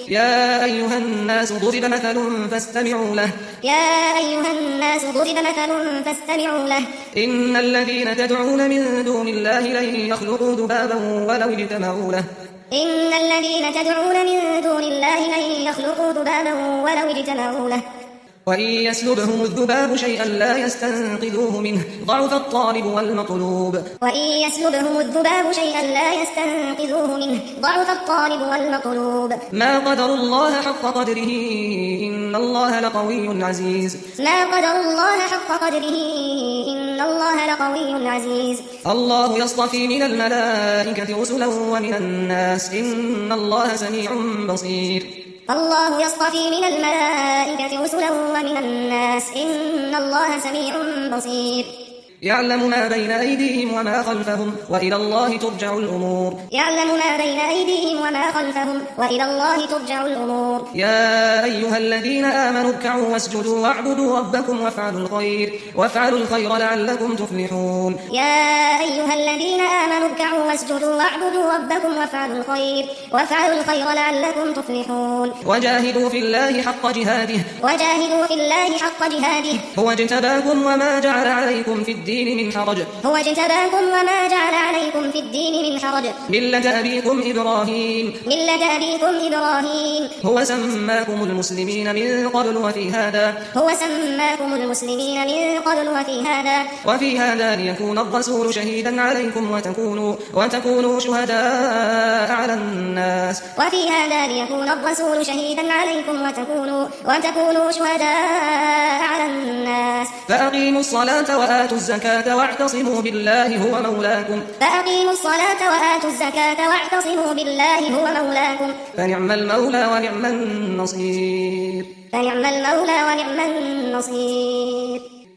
يا أيها الناس ضرب مثل فاستمعوا له يا أيها الناس ضرب مثل فاستمعوا له إن الذين تدعون من دون الله لن يخلقوا ذبابا ولو اجتمعوا له إن الذين تدعون من دون الله لن يخلقوا ذبابا ولو اجتمعوا له وإن يسلبهم الذباب شيئا لا يستنقذوه منه ضعف الطالب والمطلوب وإن يسلبهم الذباب شيئا لا يستنقذوه منه ضعف الطالب والمطلوب ما قدر الله حق قدره إن الله لقوي عزيز ما قدر الله حق قدره إن الله لقوي عزيز الله يصطفي من الملائكة رسلا ومن الناس إن الله سميع بصير الله يصطفي من الملائكة رسلا ومن الناس إن الله سميع بصير يعلم ما بين أيديهم وما خلفهم وإلى الله ترجع الأمور يعلم ما بين أيديهم وما خلفهم وإلى الله ترجع الأمور يا أيها الذين آمنوا اركعوا واسجدوا واعبدوا ربكم وافعلوا الخير لعلكم تفلحون يا أيها الذين آمنوا اركعوا واسجدوا واعبدوا ربكم وافعلوا الخير لعلكم تفلحون وجاهدوا في الله حق جهاده هو اجتباكم وما جعل عليكم في الدين من حرج ملة أبيكم إبراهيم هو سماكم المسلمين من قبل وفي هذا ليكون الرسول شهيدا عليكم وتكونوا شهداء على الناس فأقيموا الصلاة وآتوا الزكاة واعتصموا بالله هو مولاكم فنعم المولى ونعم النصير